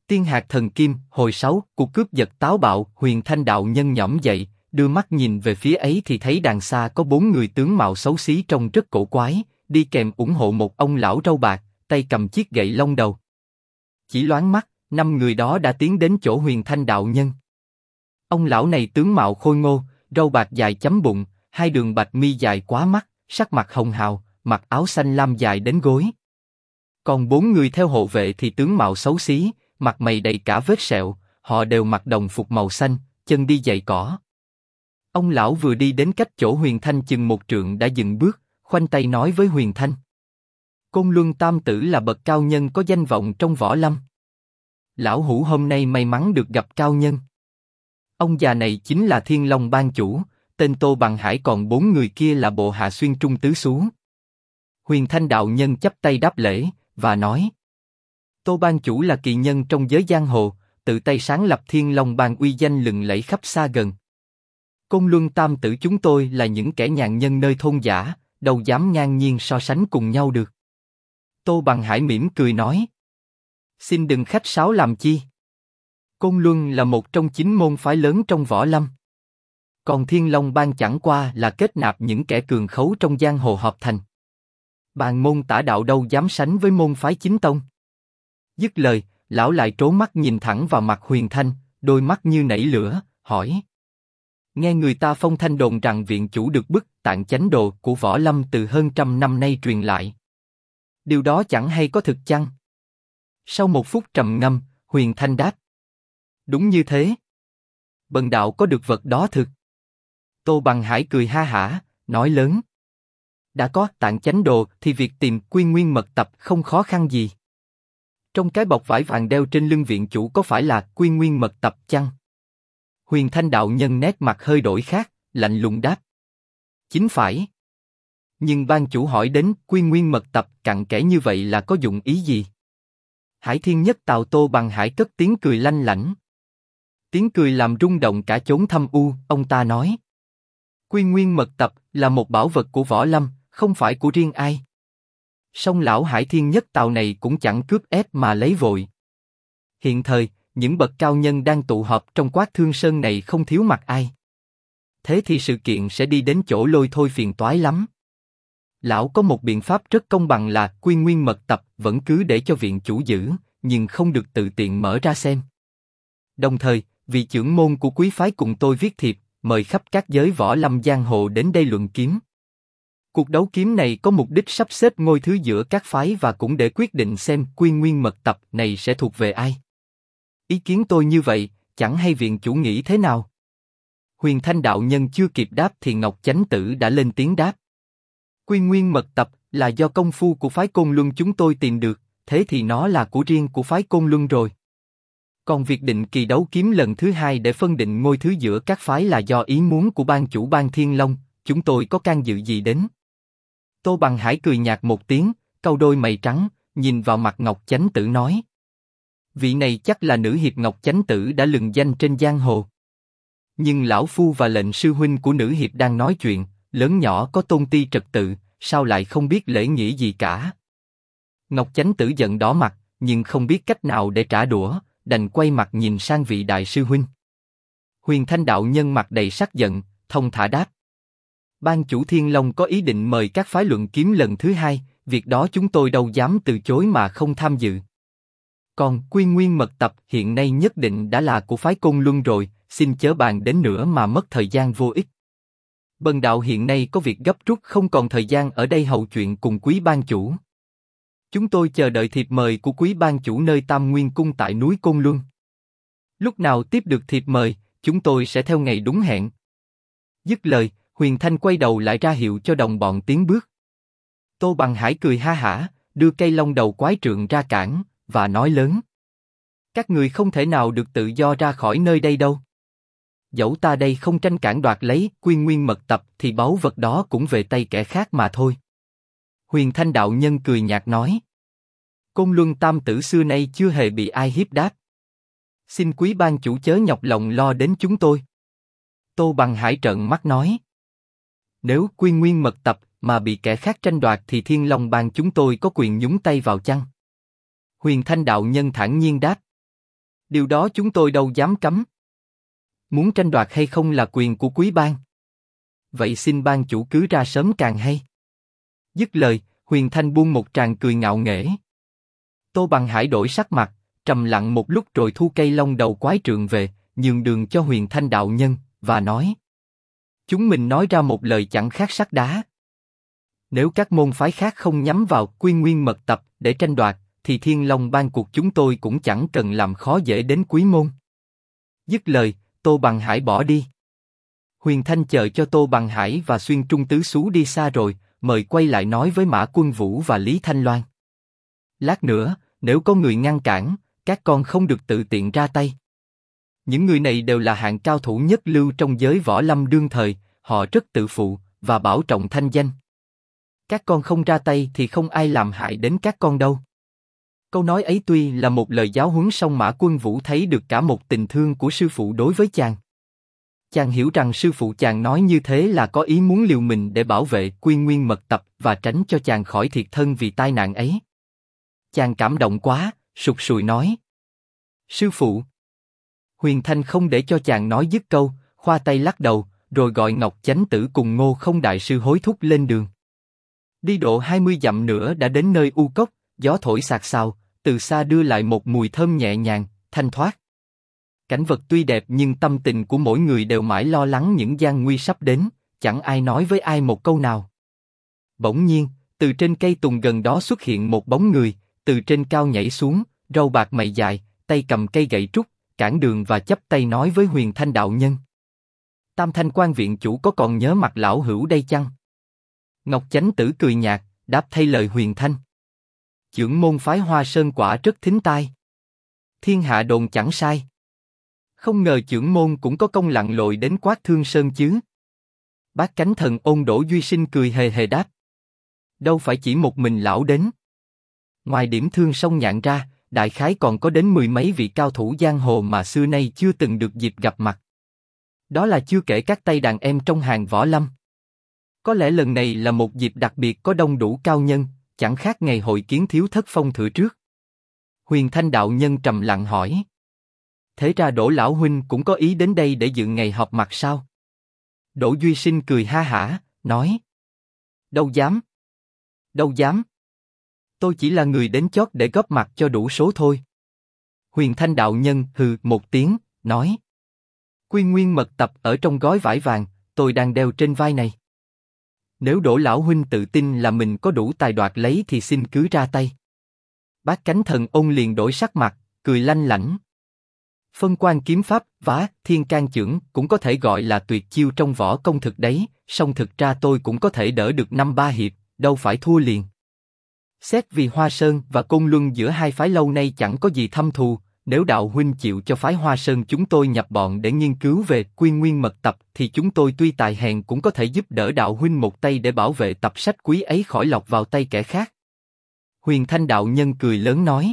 Tiên hạt thần kim, hồi 6, cuộc cướp giật táo bạo. Huyền Thanh đạo nhân nhõm dậy, đưa mắt nhìn về phía ấy thì thấy đằng xa có 4 người tướng mạo xấu xí trông rất cổ quái, đi kèm ủng hộ một ông lão râu bạc, tay cầm chiếc gậy lông đầu. Chỉ loáng mắt, 5 người đó đã tiến đến chỗ Huyền Thanh đạo nhân. Ông lão này tướng mạo khôi ngô, râu bạc dài chấm bụng, 2 đường bạch mi dài quá mắt, sắc mặt hồng hào, mặc áo xanh lam dài đến gối. Còn 4 người theo hộ vệ thì tướng mạo xấu xí, mặt mày đầy cả vết sẹo, họ đều mặc đồng phục màu xanh, chân đi giày cỏ. Ông lão vừa đi đến cách chỗ Huyền Thanh chừng 1 trượng đã dừng bước, khoanh tay nói với Huyền Thanh: Côn Luân Tam Tử là bậc cao nhân có danh vọng trong võ lâm. Lão hủ hôm nay may mắn được gặp cao nhân. Ông già này chính là Thiên Long Bang chủ, tên Tô Bằng Hải, còn 4 người kia là bộ hạ xuyên trung tứ xú. Huyền Thanh đạo nhân chắp tay đáp lễ và nói: Tô Bang chủ là kỳ nhân trong giới giang hồ, tự tay sáng lập Thiên Long Bang uy danh lừng lẫy khắp xa gần. Côn Luân Tam Tử chúng tôi là những kẻ nhàn nhân nơi thôn dã, đâu dám ngang nhiên so sánh cùng nhau được. Tô Bằng Hải mỉm cười nói: Xin đừng khách sáo làm chi. Côn Luân là một trong 9 môn phái lớn trong võ lâm. Còn Thiên Long Bang chẳng qua là kết nạp những kẻ cường khấu trong giang hồ hợp thành. Bàn môn tả đạo đâu dám sánh với môn phái chính tông. Dứt lời, lão lại trố mắt nhìn thẳng vào mặt Huyền Thanh, đôi mắt như nảy lửa, hỏi: Nghe người ta phong thanh đồn rằng viện chủ được bức Tạng Chánh Đồ của võ lâm từ hơn 100 năm nay truyền lại. Điều đó chẳng hay có thực chăng? Sau một phút trầm ngâm, Huyền Thanh đáp: Đúng như thế. Bần đạo có được vật đó thực. Tô Bằng Hải cười ha hả, nói lớn: Đã có Tạng Chánh Đồ thì việc tìm Quy Nguyên Mật Tập không khó khăn gì. Trong cái bọc vải vàng đeo trên lưng viện chủ có phải là Quy Nguyên Mật Tập chăng? Huyền Thanh đạo nhân nét mặt hơi đổi khác, lạnh lùng đáp: Chính phải. Nhưng ban chủ hỏi đến Quy Nguyên Mật Tập cặn kẽ như vậy là có dụng ý gì? Hải Thiên Nhất Tào Tô Bằng Hải cất tiếng cười lanh lảnh. Tiếng cười làm rung động cả chốn thâm u, ông ta nói: Quy Nguyên Mật Tập là một bảo vật của võ lâm, không phải của riêng ai. Song lão Hải Thiên Nhất Tào này cũng chẳng cướp ép mà lấy vội. Hiện thời, những bậc cao nhân đang tụ họp trong Quát Thương Sơn này không thiếu mặt ai. Thế thì sự kiện sẽ đi đến chỗ lôi thôi phiền toái lắm. Lão có một biện pháp rất công bằng là Quy Nguyên Mật Tập vẫn cứ để cho viện chủ giữ, nhưng không được tự tiện mở ra xem. Đồng thời, vị trưởng môn của quý phái cùng tôi viết thiệp, mời khắp các giới võ lâm giang hồ đến đây luận kiếm. Cuộc đấu kiếm này có mục đích sắp xếp ngôi thứ giữa các phái và cũng để quyết định xem Quy Nguyên Mật Tập này sẽ thuộc về ai. Ý kiến tôi như vậy, chẳng hay viện chủ nghĩ thế nào? Huyền Thanh đạo nhân chưa kịp đáp thì Ngọc Chánh Tử đã lên tiếng đáp: Quy Nguyên Mật Tập là do công phu của phái Côn Luân chúng tôi tìm được, thế thì nó là của riêng của phái Côn Luân rồi. Còn việc định kỳ đấu kiếm lần thứ 2 để phân định ngôi thứ giữa các phái là do ý muốn của ban chủ Ban Thiên Long, chúng tôi có can dự gì đến? Tô Bằng Hải cười nhạt một tiếng, cau đôi mày trắng, nhìn vào mặt Ngọc Chánh Tử nói: Vị này chắc là nữ hiệp Ngọc Chánh Tử đã lừng danh trên giang hồ. Nhưng lão phu và lệnh sư huynh của nữ hiệp đang nói chuyện, lớn nhỏ có tôn ti trật tự, sao lại không biết lễ nghĩa gì cả? Ngọc Chánh Tử giận đỏ mặt, nhưng không biết cách nào để trả đũa, đành quay mặt nhìn sang vị đại sư huynh. Huyền Thanh đạo nhân mặt đầy sắc giận, thông thả đáp: Ban chủ Thiên Long có ý định mời các phái luận kiếm lần thứ 2, việc đó chúng tôi đâu dám từ chối mà không tham dự. Còn Quy Nguyên Mật Tập hiện nay nhất định đã là của phái Côn Luân rồi, xin chớ bàn đến nữa mà mất thời gian vô ích. Bần đạo hiện nay có việc gấp rút không còn thời gian ở đây hầu chuyện cùng quý ban chủ. Chúng tôi chờ đợi thiệp mời của quý ban chủ nơi Tam Nguyên Cung tại núi Côn Luân. Lúc nào tiếp được thiệp mời, chúng tôi sẽ theo ngày đúng hẹn. Dứt lời, Huyền Thanh quay đầu lại ra hiệu cho đồng bọn tiến bước. Tô Bằng Hải cười ha hả, đưa cây long đầu quái trượng ra cản, và nói lớn: Các người không thể nào được tự do ra khỏi nơi đây đâu. Dẫu ta đây không tranh cản đoạt lấy Quy Nguyên Mật Tập thì báu vật đó cũng về tay kẻ khác mà thôi. Huyền Thanh đạo nhân cười nhạt nói: Côn Luân Tam Tử xưa nay chưa hề bị ai hiếp đáp. Xin quý ban chủ chớ nhọc lòng lo đến chúng tôi. Tô Bằng Hải trợn mắt nói: Nếu Quy Nguyên Mật Tập mà bị kẻ khác tranh đoạt thì Thiên Long Bang chúng tôi có quyền nhúng tay vào chăng? Huyền Thanh đạo nhân thản nhiên đáp: Điều đó chúng tôi đâu dám cấm. Muốn tranh đoạt hay không là quyền của quý bang. Vậy xin ban chủ cứ ra sớm càng hay. Dứt lời, Huyền Thanh buông một tràng cười ngạo nghễ. Tô Bằng Hải đổi sắc mặt, trầm lặng một lúc rồi thu cây long đầu quái trượng về, nhường đường cho Huyền Thanh đạo nhân, và nói: chúng mình nói ra một lời chẳng khác sắt đá. Nếu các môn phái khác không nhắm vào Quy Nguyên mật tập để tranh đoạt, thì Thiên Long Bang cuộc chúng tôi cũng chẳng cần làm khó dễ đến quý môn. Dứt lời, Tô Bằng Hải bỏ đi. Huyền Thanh chờ cho Tô Bằng Hải và Xuyên Trung Tứ Xú đi xa rồi, mời quay lại nói với Mã Quân Vũ và Lý Thanh Loan. Lát nữa, nếu có người ngăn cản, các con không được tự tiện ra tay. Những người này đều là hạng cao thủ nhất lưu trong giới võ lâm đương thời, họ rất tự phụ và bảo trọng thanh danh. Các con không ra tay thì không ai làm hại đến các con đâu. Câu nói ấy tuy là một lời giáo huấn, song Mã Quân Vũ thấy được cả một tình thương của sư phụ đối với chàng. Chàng hiểu rằng sư phụ chàng nói như thế là có ý muốn liều mình để bảo vệ Quy Nguyên mật tập và tránh cho chàng khỏi thiệt thân vì tai nạn ấy. Chàng cảm động quá, sụt sùi nói: sư phụ. Huyền Thanh không để cho chàng nói dứt câu, khoa tay lắc đầu, rồi gọi Ngọc Chánh Tử cùng Ngô Không đại sư hối thúc lên đường. Đi độ 20 dặm nữa đã đến nơi U Cốc, gió thổi xào xạc, từ xa đưa lại một mùi thơm nhẹ nhàng, thanh thoát. Cảnh vật tuy đẹp nhưng tâm tình của mỗi người đều mãi lo lắng những gian nguy sắp đến, chẳng ai nói với ai một câu nào. Bỗng nhiên, từ trên cây tùng gần đó xuất hiện một bóng người, từ trên cao nhảy xuống, râu bạc mày dài, tay cầm cây gậy trúc, cản đường và chắp tay nói với Huyền Thanh đạo nhân: Tam Thanh Quan viện chủ có còn nhớ mặt lão hữu đây chăng? Ngọc Chánh Tử cười nhạt, đáp thay lời Huyền Thanh: chưởng môn phái Hoa Sơn quả rất thính tai. Thiên hạ đồn chẳng sai. Không ngờ chưởng môn cũng có công lặn lội đến Quát Thương Sơn chứ. Bát Cánh Thần Ôn Đỗ Duy Sinh cười hề hề đáp: đâu phải chỉ một mình lão đến. Ngoài Điểm Thương Sông Nhạn ra, đại khái còn có đến 10 mấy vị cao thủ giang hồ mà xưa nay chưa từng được dịp gặp mặt. Đó là chưa kể các tay đàn em trong hàng võ lâm. Có lẽ lần này là một dịp đặc biệt, có đông đủ cao nhân, chẳng khác ngày hội kiến thiếu thất phong thử trước. Huyền Thanh đạo nhân trầm lặng hỏi: thế ra Đỗ lão huynh cũng có ý đến đây để dự ngày họp mặt sao? Đỗ Duy Sinh cười ha hả, nói: đâu dám. Đâu dám. Tôi chỉ là người đến chót để góp mặt cho đủ số thôi. Huyền Thanh đạo nhân hừ một tiếng, nói: Quy Nguyên mật tập ở trong gói vải vàng, tôi đang đeo trên vai này. Nếu Đỗ lão huynh tự tin là mình có đủ tài đoạt lấy thì xin cứ ra tay. Bát Cánh Thần Ôn liền đổi sắc mặt, cười lanh lảnh. Phân quan kiếm pháp và thiên can chưởng cũng có thể gọi là tuyệt chiêu trong võ công thực đấy, song thực ra tôi cũng có thể đỡ được 5-3 hiệp, đâu phải thua liền. Xét vì Hoa Sơn và Côn Luân giữa hai phái lâu nay chẳng có gì thâm thù, nếu đạo huynh chịu cho phái Hoa Sơn chúng tôi nhập bọn để nghiên cứu về Quy Nguyên mật tập thì chúng tôi tuy tài hèn cũng có thể giúp đỡ đạo huynh một tay để bảo vệ tập sách quý ấy khỏi lọt vào tay kẻ khác. Huyền Thanh đạo nhân cười lớn nói: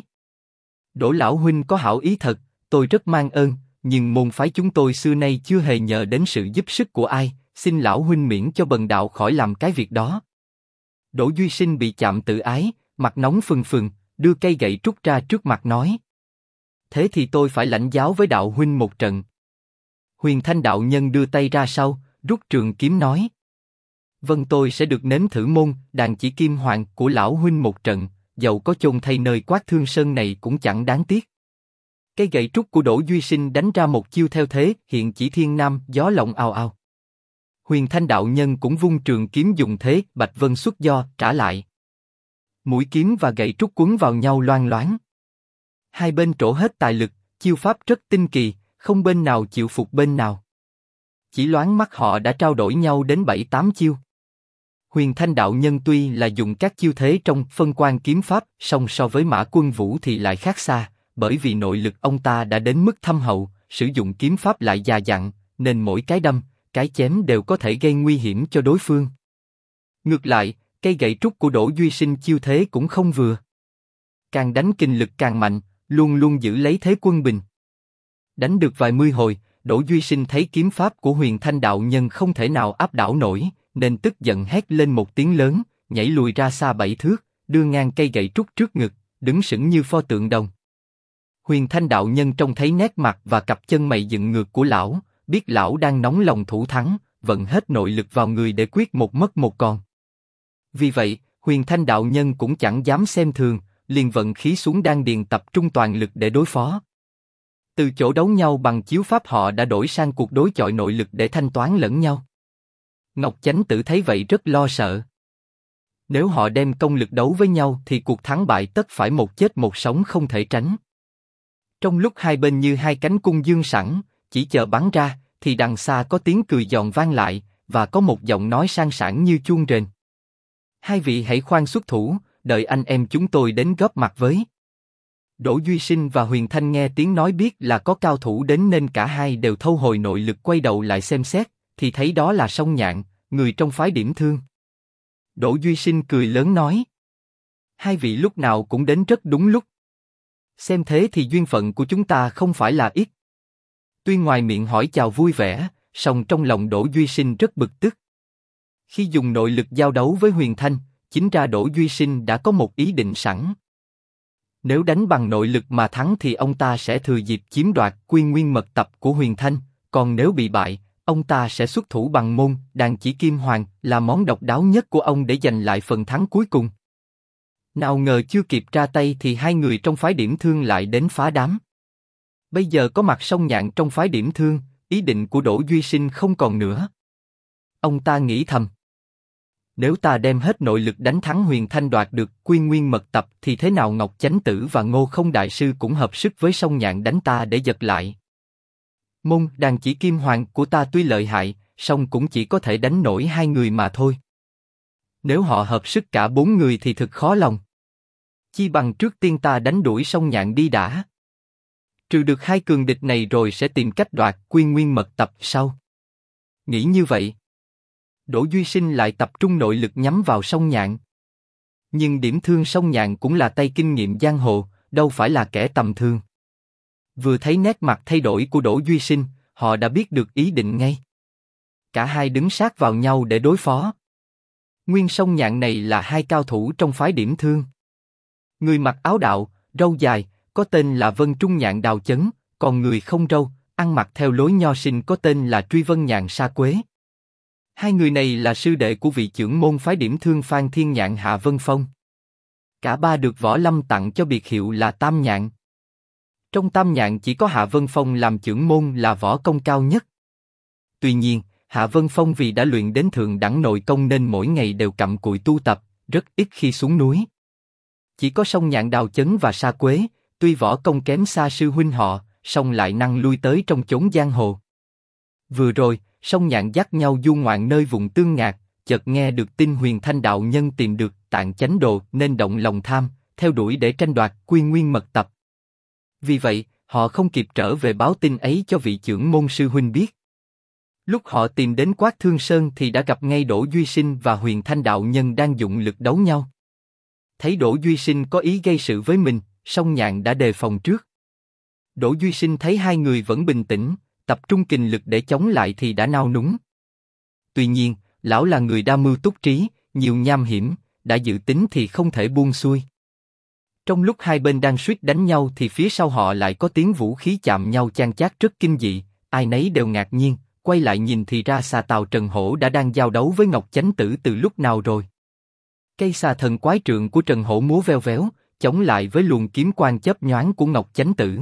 Đỗ lão huynh có hảo ý thật, tôi rất mang ơn, nhưng môn phái chúng tôi xưa nay chưa hề nhờ đến sự giúp sức của ai, xin lão huynh miễn cho bần đạo khỏi làm cái việc đó. Đỗ Duy Sinh bị chạm tự ái, mặt nóng phừng phừng, đưa cây gậy trúc ra trước mặt nói: thế thì tôi phải lãnh giáo với đạo huynh một trận. Huyền Thanh đạo nhân đưa tay ra sau, rút trường kiếm nói: vâng, tôi sẽ được nếm thử môn đàn chỉ kim hoàng của lão huynh một trận, dầu có chôn thay nơi Quát Thương Sơn này cũng chẳng đáng tiếc. Cây gậy trúc của Đỗ Duy Sinh đánh ra một chiêu theo thế hiện chỉ thiên nam, gió lộng ào ào. Huyền Thanh đạo nhân cũng vung trường kiếm dùng thế Bạch Vân xuất do trả lại. Mũi kiếm và gậy trúc quấn vào nhau loang loáng. Hai bên trổ hết tài lực, chiêu pháp rất tinh kỳ, không bên nào chịu phục bên nào. Chỉ loáng mắt họ đã trao đổi nhau đến 7-8 chiêu. Huyền Thanh đạo nhân tuy là dùng các chiêu thế trong phân quan kiếm pháp, song so với Mã Quân Vũ thì lại khác xa, bởi vì nội lực ông ta đã đến mức thâm hậu, sử dụng kiếm pháp lại già dặn, nên mỗi cái đâm, cái chém đều có thể gây nguy hiểm cho đối phương. Ngược lại, cây gậy trúc của Đỗ Duy Sinh chiêu thế cũng không vừa. Càng đánh kinh lực càng mạnh, luôn luôn giữ lấy thế quân bình. Đánh được vài mươi hồi, Đỗ Duy Sinh thấy kiếm pháp của Huyền Thanh đạo nhân không thể nào áp đảo nổi, nên tức giận hét lên một tiếng lớn, nhảy lùi ra xa 7 thước, đưa ngang cây gậy trúc trước ngực, đứng sững như pho tượng đồng. Huyền Thanh đạo nhân trông thấy nét mặt và cặp chân mày dựng ngược của lão, biết lão đang nóng lòng thủ thắng, vận hết nội lực vào người để quyết một mất một còn. Vì vậy, Huyền Thanh đạo nhân cũng chẳng dám xem thường, liền vận khí xuống đan điền tập trung toàn lực để đối phó. Từ chỗ đấu nhau bằng chiếu pháp họ đã đổi sang cuộc đối chọi nội lực để thanh toán lẫn nhau. Ngọc Chánh Tử thấy vậy rất lo sợ. Nếu họ đem công lực đấu với nhau thì cuộc thắng bại tất phải một chết một sống không thể tránh. Trong lúc hai bên như hai cánh cung dương sẵn, chỉ chờ bắn ra, thì đằng xa có tiếng cười giòn vang lại, và có một giọng nói sang sảng như chuông rền. Hai vị hãy khoan xuất thủ, đợi anh em chúng tôi đến góp mặt với. Đỗ Duy Sinh và Huyền Thanh nghe tiếng nói biết là có cao thủ đến nên cả hai đều thâu hồi nội lực quay đầu lại xem xét, thì thấy đó là Song Nhạn, người trong phái Điểm Thương. Đỗ Duy Sinh cười lớn nói: hai vị lúc nào cũng đến rất đúng lúc. Xem thế thì duyên phận của chúng ta không phải là ít. Tuy ngoài miệng hỏi chào vui vẻ, song trong lòng Đỗ Duy Sinh rất bực tức. Khi dùng nội lực giao đấu với Huyền Thanh, chính ra Đỗ Duy Sinh đã có một ý định sẵn. Nếu đánh bằng nội lực mà thắng thì ông ta sẽ thừa dịp chiếm đoạt Quy Nguyên Mật Tập của Huyền Thanh, còn nếu bị bại, ông ta sẽ xuất thủ bằng môn Đàn Chỉ Kim Hoàng, là món độc đáo nhất của ông để giành lại phần thắng cuối cùng. Nào ngờ chưa kịp ra tay thì hai người trong phái Điểm Thương lại đến phá đám. Bây giờ có mặt Song Nhạn trong phái Điểm Thương, ý định của Đỗ Duy Sinh không còn nữa. Ông ta nghĩ thầm: nếu ta đem hết nội lực đánh thắng Huyền Thanh đoạt được Quy Nguyên Mật Tập thì thế nào Ngọc Chánh Tử và Ngô Không Đại Sư cũng hợp sức với Song Nhạn đánh ta để giật lại. Môn Đàn Chỉ Kim Hoàng của ta tuy lợi hại, song cũng chỉ có thể đánh nổi hai người mà thôi. Nếu họ hợp sức cả bốn người thì thực khó lòng. Chi bằng trước tiên ta đánh đuổi Song Nhạn đi đã. Trừ được hai cường địch này rồi sẽ tìm cách đoạt Quy Nguyên Mật Tập sau. Nghĩ như vậy, Đỗ Duy Sinh lại tập trung nội lực nhắm vào Song Nhạn. Nhưng Điểm Thương Song Nhạn cũng là tay kinh nghiệm giang hồ, đâu phải là kẻ tầm thường. Vừa thấy nét mặt thay đổi của Đỗ Duy Sinh, họ đã biết được ý định ngay. Cả hai đứng sát vào nhau để đối phó. Nguyên Song Nhạn này là hai cao thủ trong phái Điểm Thương. Người mặc áo đạo, râu dài, có tên là Vân Trung Nhạn Đào Chấn, còn người không râu, ăn mặc theo lối nho sinh có tên là Truy Vân Nhạn Sa Quế. Hai người này là sư đệ của vị trưởng môn phái Điểm Thương Phan Thiên Nhạn Hạ Vân Phong. Cả ba được Võ Lâm tặng cho biệt hiệu là Tam Nhạn. Trong Tam Nhạn chỉ có Hạ Vân Phong làm trưởng môn là võ công cao nhất. Tuy nhiên, Hạ Vân Phong vì đã luyện đến thượng đẳng nội công nên mỗi ngày đều cặm cụi tu tập, rất ít khi xuống núi. Chỉ có Song Nhạn Đào Chấn và Sa Quế, tuy võ công kém xa sư huynh họ, song lại năng lui tới trong chốn giang hồ. Vừa rồi, Song Nhạn dắt nhau du ngoạn nơi vùng Tương Ngạc, chợt nghe được tin Huyền Thanh đạo nhân tìm được Tạng Chánh Đồ nên động lòng tham, theo đuổi để tranh đoạt Quy Nguyên Mật Tập. Vì vậy, họ không kịp trở về báo tin ấy cho vị trưởng môn sư huynh biết. Lúc họ tìm đến Quát Thương Sơn thì đã gặp ngay Đỗ Duy Sinh và Huyền Thanh đạo nhân đang dụng lực đấu nhau. Thấy Đỗ Duy Sinh có ý gây sự với mình, Song Nhạn đã đề phòng trước. Đỗ Duy Sinh thấy hai người vẫn bình tĩnh, tập trung kình lực để chống lại thì đã nao núng. Tuy nhiên, lão là người đa mưu túc trí, nhiều nham hiểm, đã dự tính thì không thể buông xuôi. Trong lúc hai bên đang suýt đánh nhau thì phía sau họ lại có tiếng vũ khí chạm nhau chan chát rất kinh dị, ai nấy đều ngạc nhiên, quay lại nhìn thì ra xà Tào Trần Hổ đã đang giao đấu với Ngọc Chánh Tử từ lúc nào rồi. Cây xà thần quái trượng của Trần Hổ múa veo véo, chống lại với luồng kiếm quang chớp nhoáng của Ngọc Chánh Tử.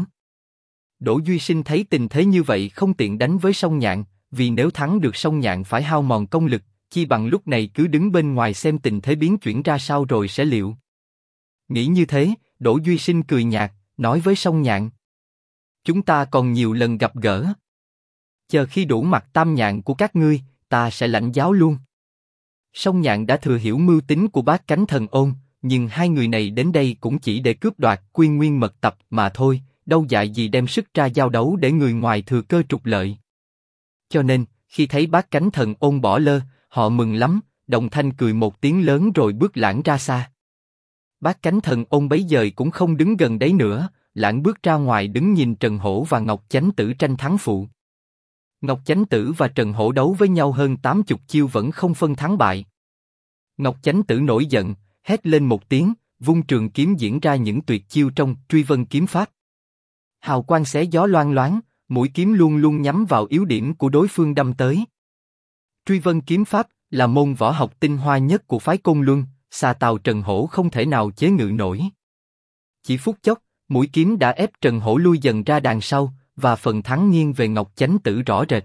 Đỗ Duy Sinh thấy tình thế như vậy không tiện đánh với Song Nhạn, vì nếu thắng được Song Nhạn phải hao mòn công lực, chi bằng lúc này cứ đứng bên ngoài xem tình thế biến chuyển ra sao rồi sẽ liệu. Nghĩ như thế, Đỗ Duy Sinh cười nhạt, nói với Song Nhạn: chúng ta còn nhiều lần gặp gỡ. Chờ khi đủ mặt Tam Nhạn của các ngươi, ta sẽ lãnh giáo luôn. Song Nhạn đã thừa hiểu mưu tính của Bát Cánh Thần Ôn, nhưng hai người này đến đây cũng chỉ để cướp đoạt Quy Nguyên Mật Tập mà thôi, đâu dại gì đem sức ra giao đấu để người ngoài thừa cơ trục lợi. Cho nên, khi thấy Bát Cánh Thần Ôn bỏ lơ, họ mừng lắm, đồng thanh cười một tiếng lớn rồi bước lãng ra xa. Bát Cánh Thần Ôn bấy giờ cũng không đứng gần đấy nữa, lãng bước ra ngoài đứng nhìn Trần Hổ và Ngọc Chánh Tử tranh thắng phụ. Ngọc Chánh Tử và Trần Hổ đấu với nhau hơn 80 chiêu vẫn không phân thắng bại. Ngọc Chánh Tử nổi giận, hét lên một tiếng, vung trường kiếm diễn ra những tuyệt chiêu trong Truy Vân Kiếm Pháp. Hào quang xé gió loang loáng, mũi kiếm luôn luôn nhắm vào yếu điểm của đối phương đâm tới. Truy vân kiếm pháp là môn võ học tinh hoa nhất của phái Côn Luân, Sa Tào Trần Hổ không thể nào chế ngự nổi. Chỉ phút chốc, mũi kiếm đã ép Trần Hổ lui dần ra đằng sau, và phần thắng nghiêng về Ngọc Chánh Tử rõ rệt.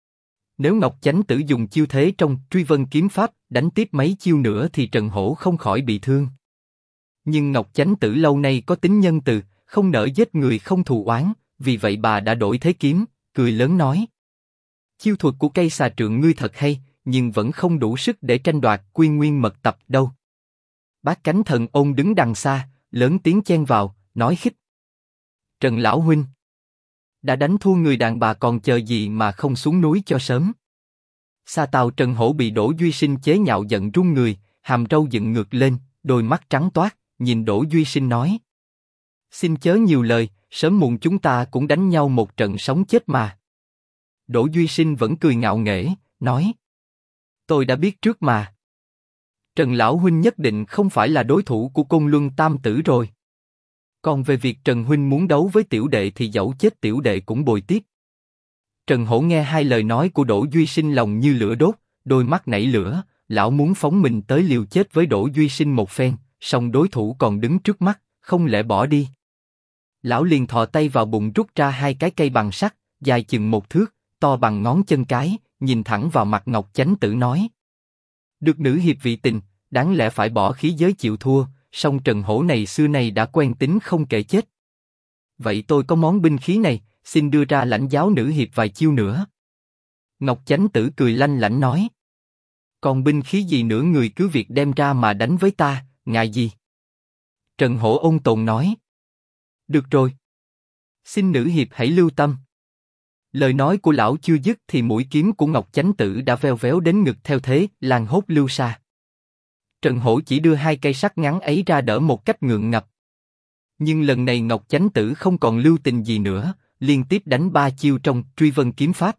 Nếu Ngọc Chánh Tử dùng chiêu thế trong Truy Vân kiếm pháp đánh tiếp mấy chiêu nữa thì Trần Hổ không khỏi bị thương. Nhưng Ngọc Chánh Tử lâu nay có tính nhân từ, không nỡ giết người không thù oán, vì vậy bà đã đổi thế kiếm, cười lớn nói: chiêu thuật của cây xà trượng ngươi thật hay, nhưng vẫn không đủ sức để tranh đoạt Quy Nguyên mật tập đâu. Bát Cánh Thần Ôn đứng đằng xa, lớn tiếng chen vào, nói khích: Trần lão huynh, đã đánh thua người đàn bà còn chờ gì mà không xuống núi cho sớm. Sa Tào Trần Hổ bị Đỗ Duy Sinh chế nhạo giận run người, hàm râu dựng ngược lên, đôi mắt trắng toát, nhìn Đỗ Duy Sinh nói: xin chớ nhiều lời, sớm muộn chúng ta cũng đánh nhau một trận sống chết mà. Đỗ Duy Sinh vẫn cười ngạo nghễ, nói: tôi đã biết trước mà. Trần lão huynh nhất định không phải là đối thủ của Côn Luân Tam Tử rồi. Còn về việc Trần huynh muốn đấu với tiểu đệ thì dẫu chết tiểu đệ cũng bồi tiếp. Trần Hổ nghe hai lời nói của Đỗ Duy Sinh lòng như lửa đốt, đôi mắt nảy lửa, lão muốn phóng mình tới liều chết với Đỗ Duy Sinh một phen, song đối thủ còn đứng trước mắt, không lẽ bỏ đi. Lão liền thò tay vào bụng rút ra hai cái cây bằng sắt, dài chừng 1 thước, to bằng ngón chân cái, nhìn thẳng vào mặt Ngọc Chánh Tử nói: được nữ hiệp vị tình, đáng lẽ phải bỏ khí giới chịu thua, song Trần Hổ này xưa nay đã quen tính không kể chết. Vậy tôi có món binh khí này, xin đưa ra lãnh giáo nữ hiệp vài chiêu nữa. Ngọc Chánh Tử cười lanh lảnh nói: còn binh khí gì nữa người cứ việc đem ra mà đánh với ta, ngại gì? Trần Hổ ôn tồn nói: được rồi, xin nữ hiệp hãy lưu tâm. Lời nói của lão chưa dứt thì mũi kiếm của Ngọc Chánh Tử đã veo véo đến ngực theo thế lan hốt lưu xa. Trần Hổ chỉ đưa hai cây sắt ngắn ấy ra đỡ một cách ngượng ngập. Nhưng lần này Ngọc Chánh Tử không còn lưu tình gì nữa, liên tiếp đánh 3 chiêu trong Truy Vân kiếm pháp.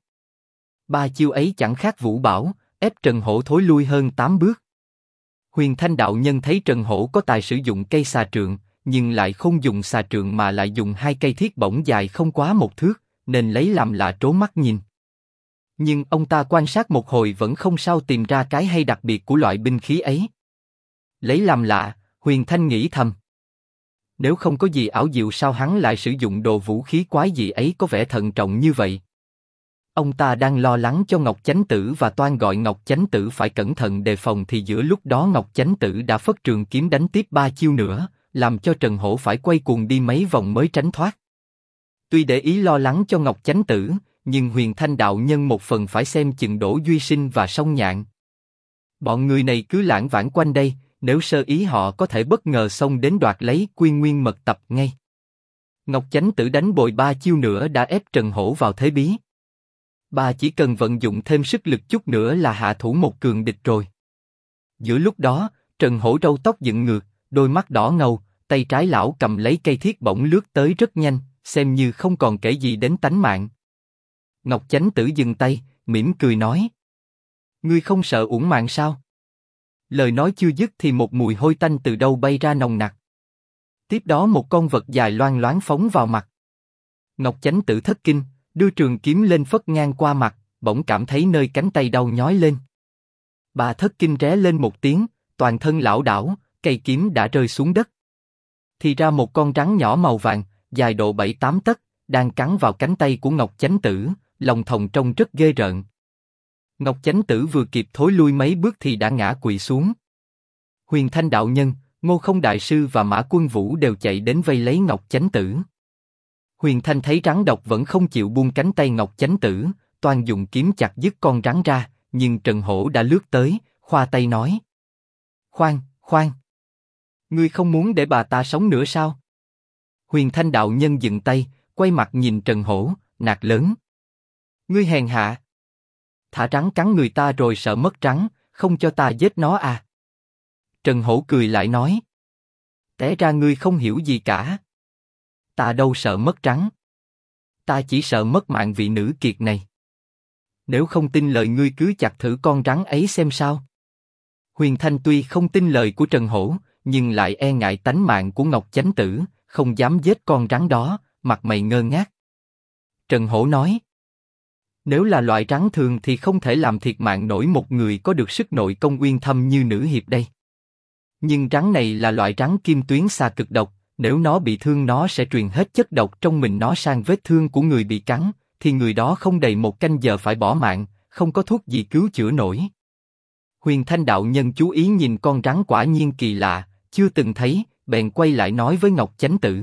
3 chiêu ấy chẳng khác vũ bảo, ép Trần Hổ thối lui hơn 8 bước. Huyền Thanh đạo nhân thấy Trần Hổ có tài sử dụng cây xà trượng, nhưng lại không dùng xà trượng mà lại dùng hai cây thiết bổng dài không quá 1 thước, nên lấy làm lạ trố mắt nhìn. Nhưng ông ta quan sát một hồi vẫn không sao tìm ra cái hay đặc biệt của loại binh khí ấy. Lấy làm lạ, Huyền Thanh nghĩ thầm: nếu không có gì ảo diệu sao hắn lại sử dụng đồ vũ khí quái dị ấy có vẻ thận trọng như vậy. Ông ta đang lo lắng cho Ngọc Chánh Tử và toan gọi Ngọc Chánh Tử phải cẩn thận đề phòng thì giữa lúc đó Ngọc Chánh Tử đã phất trường kiếm đánh tiếp 3 chiêu nữa, làm cho Trần Hổ phải quay cuồng đi mấy vòng mới tránh thoát. Tuy để ý lo lắng cho Ngọc Chánh Tử, nhưng Huyền Thanh đạo nhân một phần phải xem chừng Đỗ Duy Sinh và Song Nhạn. Bọn người này cứ lảng vảng quanh đây, nếu sơ ý họ có thể bất ngờ xông đến đoạt lấy Quy Nguyên mật tập ngay. Ngọc Chánh Tử đánh bồi 3 chiêu nữa đã ép Trần Hổ vào thế bí. Bà chỉ cần vận dụng thêm sức lực chút nữa là hạ thủ một cường địch rồi. Giữa lúc đó, Trần Hổ râu tóc dựng ngược, đôi mắt đỏ ngầu, tay trái lão cầm lấy cây thiết bổng lướt tới rất nhanh, xem như không còn kể gì đến tánh mạng. Ngọc Chánh Tử dừng tay, mỉm cười nói: ngươi không sợ uổng mạng sao? Lời nói chưa dứt thì một mùi hôi tanh từ đâu bay ra nồng nặc. Tiếp đó một con vật dài loang loáng phóng vào mặt. Ngọc Chánh Tử thất kinh, đưa trường kiếm lên phất ngang qua mặt, bỗng cảm thấy nơi cánh tay đau nhói lên. Bà thất kinh ré lên một tiếng, toàn thân lảo đảo, cây kiếm đã rơi xuống đất. Thì ra một con rắn nhỏ màu vàng, dài độ 7-8 tấc, đang cắn vào cánh tay của Ngọc Chánh Tử, lòng thòng trông rất ghê rợn. Ngọc Chánh Tử vừa kịp thối lui mấy bước thì đã ngã quỵ xuống. Huyền Thanh đạo nhân, Ngô Không đại sư và Mã Quân Vũ đều chạy đến vây lấy Ngọc Chánh Tử. Huyền Thanh thấy rắn độc vẫn không chịu buông cánh tay Ngọc Chánh Tử, toan dùng kiếm chặt dứt con rắn ra, nhưng Trần Hổ đã lướt tới, khoa tay nói: khoan, khoan, ngươi không muốn để bà ta sống nữa sao? Huyền Thanh đạo nhân dừng tay, quay mặt nhìn Trần Hổ, nạt lớn: ngươi hèn hạ, thả rắn cắn người ta rồi sợ mất rắn, không cho ta giết nó à? Trần Hổ cười lại nói: té ra ngươi không hiểu gì cả. Ta đâu sợ mất rắn, ta chỉ sợ mất mạng vị nữ kiệt này. Nếu không tin lời ngươi cứ chặt thử con rắn ấy xem sao. Huyền Thanh tuy không tin lời của Trần Hổ, nhưng lại e ngại tánh mạng của Ngọc Chánh Tử, không dám giết con rắn đó, mặt mày ngơ ngác. Trần Hổ nói: Nếu là loại rắn thường thì không thể làm thiệt mạng nổi một người có được sức nội công uyên thâm như nữ hiệp đây. Nhưng rắn này là loại rắn kim tuyến xà cực độc, nếu nó bị thương nó sẽ truyền hết chất độc trong mình nó sang vết thương của người bị cắn, thì người đó không đầy một canh giờ phải bỏ mạng, không có thuốc gì cứu chữa nổi. Huyền Thanh đạo nhân chú ý nhìn con rắn quả nhiên kỳ lạ, chưa từng thấy, bèn quay lại nói với Ngọc Chánh Tử: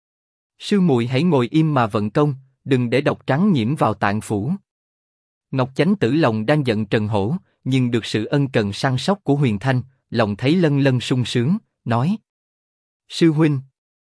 Sư muội hãy ngồi im mà vận công, đừng để độc rắn nhiễm vào tạng phủ. Ngọc Chánh Tử lòng đang giận Trần Hổ, nhưng được sự ân cần săn sóc của Huyền Thanh, lòng thấy lân lân sung sướng, nói: Sư huynh,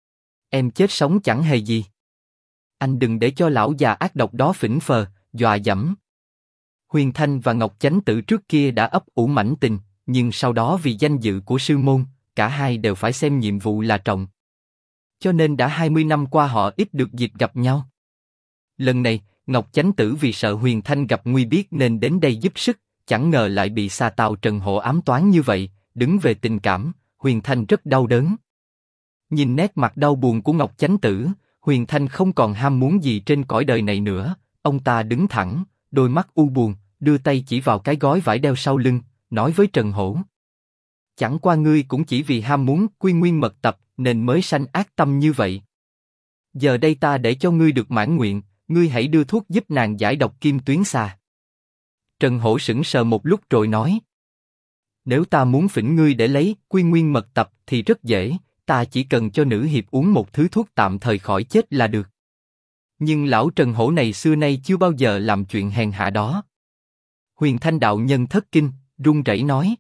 em chết sống chẳng hề gì. Anh đừng để cho lão già ác độc đó phỉnh phờ, dọa dẫm. Huyền Thanh và Ngọc Chánh Tử trước kia đã ấp ủ mảnh tình, nhưng sau đó vì danh dự của sư môn, cả hai đều phải xem nhiệm vụ là trọng. Cho nên đã 20 năm qua họ ít được dịp gặp nhau. Lần này, Ngọc Chánh Tử vì sợ Huyền Thanh gặp nguy biết nên đến đây giúp sức, chẳng ngờ lại bị Sa Tào Trần Hổ ám toán như vậy. Đứng về tình cảm, Huyền Thanh rất đau đớn. Nhìn nét mặt đau buồn của Ngọc Chánh Tử, Huyền Thanh không còn ham muốn gì trên cõi đời này nữa. Ông ta đứng thẳng, đôi mắt u buồn, đưa tay chỉ vào cái gói vải đeo sau lưng, nói với Trần Hổ: Chẳng qua ngươi cũng chỉ vì ham muốn quy nguyên mật tập nên mới sanh ác tâm như vậy. Giờ đây ta để cho ngươi được mãn nguyện, ngươi hãy đưa thuốc giúp nàng giải độc kim tuyến xà. Trần Hổ sững sờ một lúc rồi nói: Nếu ta muốn phỉnh ngươi để lấy quy nguyên mật tập thì rất dễ, ta chỉ cần cho nữ hiệp uống một thứ thuốc tạm thời khỏi chết là được. Nhưng lão Trần Hổ này xưa nay chưa bao giờ làm chuyện hèn hạ đó. Huyền Thanh đạo nhân thất kinh, run rẩy nói: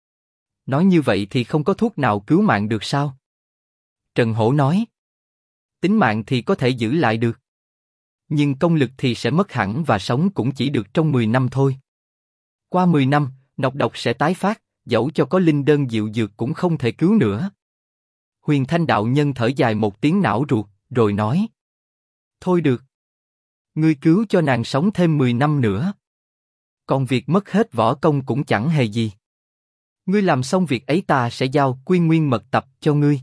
Nói như vậy thì không có thuốc nào cứu mạng được sao? Trần Hổ nói: Tính mạng thì có thể giữ lại được, nhưng công lực thì sẽ mất hẳn và sống cũng chỉ được trong 10 năm thôi. Qua 10 năm, nọc độc sẽ tái phát, dẫu cho có linh đơn diệu dược cũng không thể cứu nữa. Huyền Thanh đạo nhân thở dài một tiếng não ruột, rồi nói: Thôi được. Ngươi cứu cho nàng sống thêm 10 năm nữa. Còn việc mất hết võ công cũng chẳng hề gì. Ngươi làm xong việc ấy ta sẽ giao quy nguyên mật tập cho ngươi.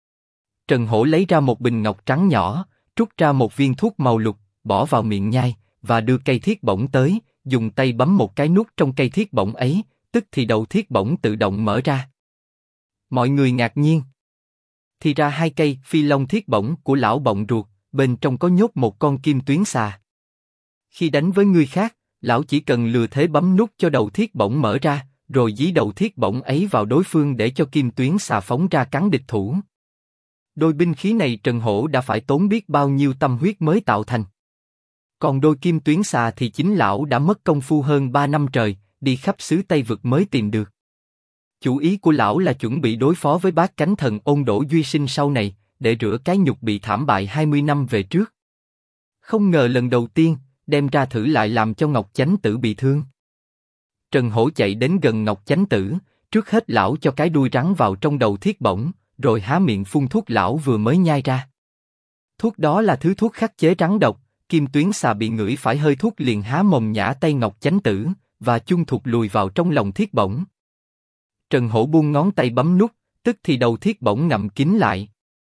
Trần Hổ lấy ra một bình ngọc trắng nhỏ, trút ra một viên thuốc màu lục, bỏ vào miệng nhai, và đưa cây thiết bổng tới, dùng tay bấm một cái nút trong cây thiết bổng ấy, tức thì đầu thiết bổng tự động mở ra. Mọi người ngạc nhiên. Thì ra hai cây phi long thiết bổng của lão bọng ruột, bên trong có nhốt một con kim tuyến xà. Khi đánh với người khác, lão chỉ cần lừa thế bấm nút cho đầu thiết bổng mở ra, rồi dí đầu thiết bổng ấy vào đối phương để cho kim tuyến xà phóng ra cắn địch thủ. Đôi binh khí này Trần Hổ đã phải tốn biết bao nhiêu tâm huyết mới tạo thành. Còn đôi kim tuyến xà thì chính lão đã mất công phu hơn 3 năm trời, đi khắp xứ Tây Vực mới tìm được. Chủ ý của lão là chuẩn bị đối phó với bát cánh thần Ôn Đỗ Duy Sinh sau này, để rửa cái nhục bị thảm bại 20 năm về trước. Không ngờ lần đầu tiên, đem ra thử lại làm cho Ngọc Chánh Tử bị thương. Trần Hổ chạy đến gần Ngọc Chánh Tử, trước hết lão cho cái đuôi rắn vào trong đầu thiết bổng, rồi há miệng phun thuốc lão vừa mới nhai ra. Thuốc đó là thứ thuốc khắc chế rắn độc, kim tuyến xà bị ngửi phải hơi thuốc liền há mồm nhả tay Ngọc Chánh Tử, và chung thụt lùi vào trong lòng thiết bổng. Trần Hổ buông ngón tay bấm nút, tức thì đầu thiết bổng ngậm kín lại.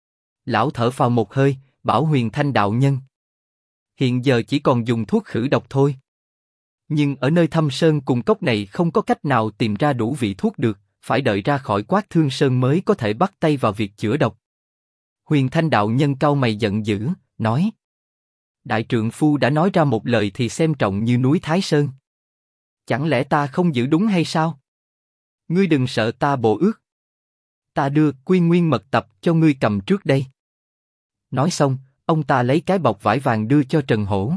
Lão thở phào một hơi, bảo Huyền Thanh đạo nhân: Hiện giờ chỉ còn dùng thuốc khử độc thôi. Nhưng ở nơi thâm sơn cùng cốc này không có cách nào tìm ra đủ vị thuốc được, phải đợi ra khỏi Quát Thương Sơn mới có thể bắt tay vào việc chữa độc. Huyền Thanh đạo nhân cau mày giận dữ, nói: Đại trượng phu đã nói ra một lời thì xem trọng như núi Thái Sơn. Chẳng lẽ ta không giữ đúng hay sao? Ngươi đừng sợ ta bồ ước. Ta đưa quy nguyên mật tập cho ngươi cầm trước đây. Nói xong, ông ta lấy cái bọc vải vàng đưa cho Trần Hổ.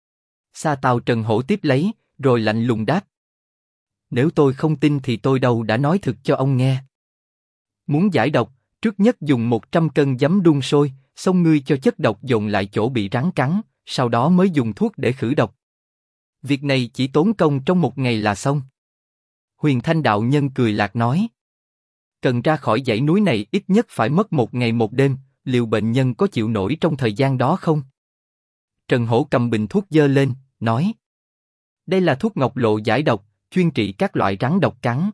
Sa Tào Trần Hổ tiếp lấy, rồi lạnh lùng đáp: Nếu tôi không tin thì tôi đâu đã nói thực cho ông nghe. Muốn giải độc, trước nhất dùng 100 cân giấm đun sôi, xong ngươi cho chất độc dồn lại chỗ bị rắn cắn, sau đó mới dùng thuốc để khử độc. Việc này chỉ tốn công trong 1 ngày là xong. Huyền Thanh đạo nhân cười lạc nói: Cần ra khỏi dãy núi này ít nhất phải mất 1 ngày 1 đêm, liệu bệnh nhân có chịu nổi trong thời gian đó không? Trần Hổ cầm bình thuốc giơ lên, nói: Đây là thuốc ngọc lộ giải độc, chuyên trị các loại rắn độc cắn.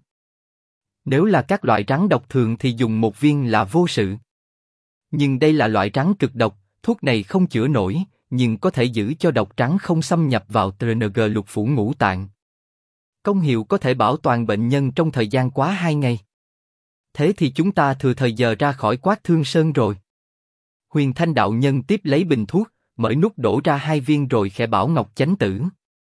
Nếu là các loại rắn độc thường thì dùng 1 viên là vô sự. Nhưng đây là loại rắn cực độc, thuốc này không chữa nổi, nhưng có thể giữ cho độc trắng không xâm nhập vào TNG lục phủ ngũ tạng. Công hiệu có thể bảo toàn bệnh nhân trong thời gian quá 2 ngày. Thế thì chúng ta thừa thời giờ ra khỏi Quát Thương Sơn rồi. Huyền Thanh đạo nhân tiếp lấy bình thuốc, mở nút đổ ra 2 viên rồi khẽ bảo Ngọc Chánh Tử.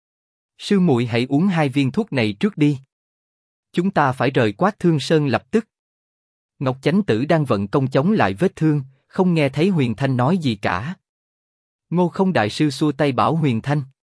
Sư muội hãy uống 2 viên thuốc này trước đi. Chúng ta phải rời Quát Thương Sơn lập tức. Ngọc Chánh Tử đang vận công chống lại vết thương, không nghe thấy Huyền Thanh nói gì cả. Ngô Không đại sư xua tay bảo Huyền Thanh.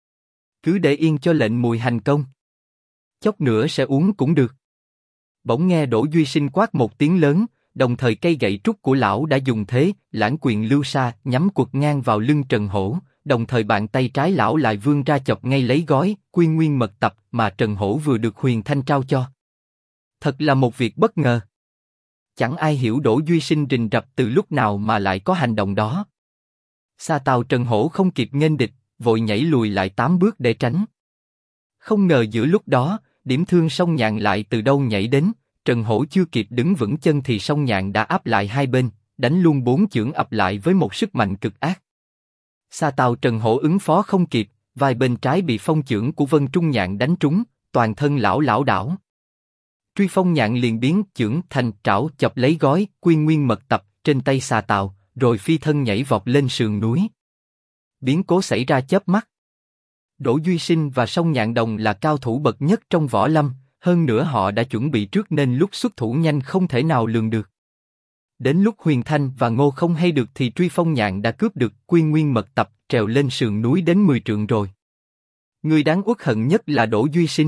Cứ để yên cho lệnh mùi hành công. Chốc nữa sẽ uống cũng được. Bỗng nghe Đỗ Duy Sinh quát một tiếng lớn, đồng thời cây gậy trúc của lão đã dùng thế, lãng quyền lưu sa, nhắm quật ngang vào lưng Trần Hổ, đồng thời bàn tay trái lão lại vươn ra chọc ngay lấy gói Quy Nguyên mật tập mà Trần Hổ vừa được Huyền Thanh trao cho. Thật là một việc bất ngờ. Chẳng ai hiểu Đỗ Duy Sinh rình rập từ lúc nào mà lại có hành động đó. Sa Tào Trần Hổ không kịp nghênh địch, vội nhảy lùi lại 8 bước để tránh. Không ngờ giữa lúc đó, Điểm Thương Song Nhạn lại từ đâu nhảy đến, Trần Hổ chưa kịp đứng vững chân thì Song Nhạn đã áp lại hai bên, đánh luôn 4 chưởng ập lại với một sức mạnh cực ác. Sa Tào Trần Hổ ứng phó không kịp, vai bên trái bị phong chưởng của Vân Trung Nhạn đánh trúng, toàn thân lão lảo đảo. Truy Phong Nhạn liền biến chưởng thành trảo chọc lấy gói Quy Nguyên mật tập trên tay Sa Tào, rồi phi thân nhảy vọt lên sườn núi. Biến cố xảy ra chớp mắt. Đỗ Duy Sinh và Song Nhạn đồng là cao thủ bậc nhất trong võ lâm, hơn nữa họ đã chuẩn bị trước nên lúc xuất thủ nhanh không thể nào lường được. Đến lúc Huyền Thanh và Ngô không hay được thì Truy Phong Nhạn đã cướp được Quy Nguyên mật tập, trèo lên sườn núi đến 10 trượng rồi. Người đáng uất hận nhất là Đỗ Duy Sinh.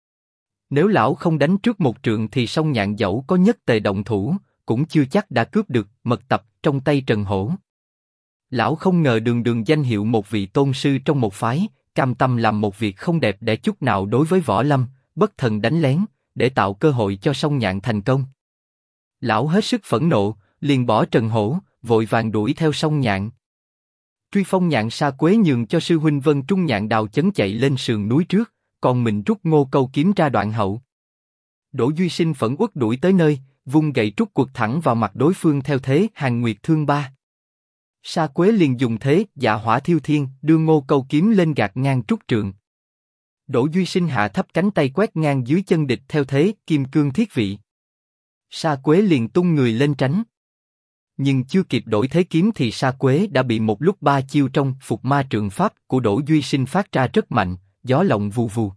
Nếu lão không đánh trước 1 trượng thì Song Nhạn dẫu có nhất tề động thủ, cũng chưa chắc đã cướp được mật tập trong tay Trần Hổ. Lão không ngờ đường đường danh hiệu một vị tôn sư trong một phái, cam tâm làm một việc không đẹp đẽ chút nào đối với võ lâm, bất thần đánh lén, để tạo cơ hội cho Song Nhạn thành công. Lão hết sức phẫn nộ, liền bỏ Trần Hổ, vội vàng đuổi theo Song Nhạn. Truy Phong Nhạn sa quế nhường cho sư huynh Vân Trung Nhạn Đào Chấn chạy lên sườn núi trước, còn mình rút Ngô Câu kiếm ra đoạn hậu. Đỗ Duy Sinh phẫn uất đuổi tới nơi, vung gậy trúc quật thẳng vào mặt đối phương theo thế Hàn Nguyệt Thương Ba. Sa Quế liền dùng thế Dạ Hỏa Thiêu Thiên đưa Ngô Câu kiếm lên gạt ngang trúc trượng. Đỗ Duy Sinh hạ thấp cánh tay quét ngang dưới chân địch theo thế Kim Cương Thiết Vị. Sa Quế liền tung người lên tránh. Nhưng chưa kịp đổi thế kiếm thì Sa Quế đã bị một lúc 3 chiêu trong Phục Ma Trượng Pháp của Đỗ Duy Sinh phát ra rất mạnh, gió lộng vù vù.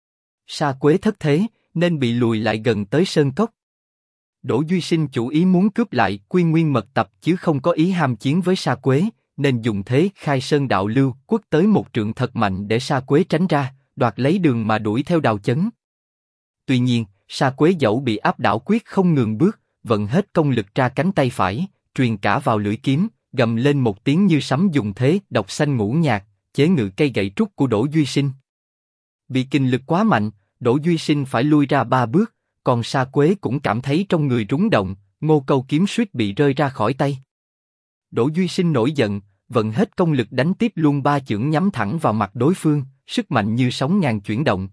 Sa Quế thất thế, nên bị lùi lại gần tới sơn cốc. Đỗ Duy Sinh chủ ý muốn cướp lại Quy Nguyên mật tập chứ không có ý ham chiến với Sa Quế, nên dùng thế Khai Sơn Đạo Lưu quất tới 1 trượng thật mạnh để Sa Quế tránh ra, đoạt lấy đường mà đuổi theo Đào Chấn. Tuy nhiên, Sa Quế dẫu bị áp đảo quyết không ngừng bước, vận hết công lực ra cánh tay phải, truyền cả vào lưỡi kiếm, gầm lên một tiếng như sấm dùng thế độc xanh ngũ nhạc, chế ngự cây gậy trúc của Đỗ Duy Sinh. Bị kình lực quá mạnh, Đỗ Duy Sinh phải lui ra 3 bước, còn Sa Quế cũng cảm thấy trong người rúng động, Ngô Câu kiếm suýt bị rơi ra khỏi tay. Đỗ Duy Sinh nổi giận, vận hết công lực đánh tiếp luôn 3 chưởng nhắm thẳng vào mặt đối phương, sức mạnh như sóng ngàn chuyển động.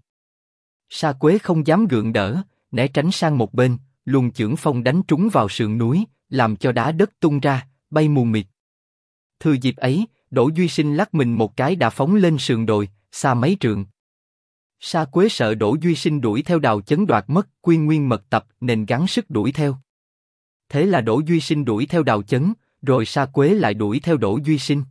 Sa Quế không dám gượng đỡ, né tránh sang một bên, luồng chưởng phong đánh trúng vào sườn núi, làm cho đá đất tung ra, bay mù mịt. Thừa dịp ấy, Đỗ Duy Sinh lắc mình một cái đã phóng lên sườn đồi, xa mấy trượng. Sa Quế sợ Đỗ Duy Sinh đuổi theo Đào Chấn đoạt mất Quy Nguyên mật tập nên gắng sức đuổi theo. Thế là Đỗ Duy Sinh đuổi theo Đào Chấn, rồi Sa Quế lại đuổi theo Đỗ Duy Sinh.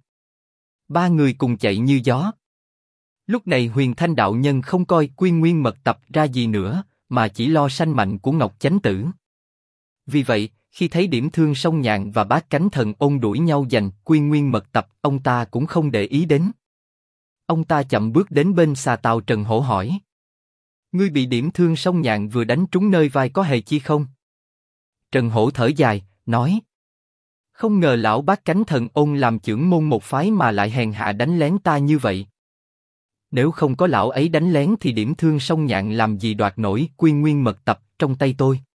3 người cùng chạy như gió. Lúc này Huyền Thanh đạo nhân không coi Quy Nguyên mật tập ra gì nữa, mà chỉ lo sanh mạnh của Ngọc Chánh Tử. Vì vậy, khi thấy Điểm Thương Song Nhạn và Bát Cánh Thần Ôn đuổi nhau giành Quy Nguyên mật tập, ông ta cũng không để ý đến. Ông ta chậm bước đến bên Sa Tào Trần Hổ hỏi: ngươi bị Điểm Thương Song Nhạn vừa đánh trúng nơi vai có hề chi không? Trần Hổ thở dài, nói: không ngờ lão Bát Cánh Thần Ôn làm chưởng môn một phái mà lại hèn hạ đánh lén ta như vậy. Nếu không có lão ấy đánh lén thì Điểm Thương Song Nhạn làm gì đoạt nổi Quy Nguyên mật tập trong tay tôi?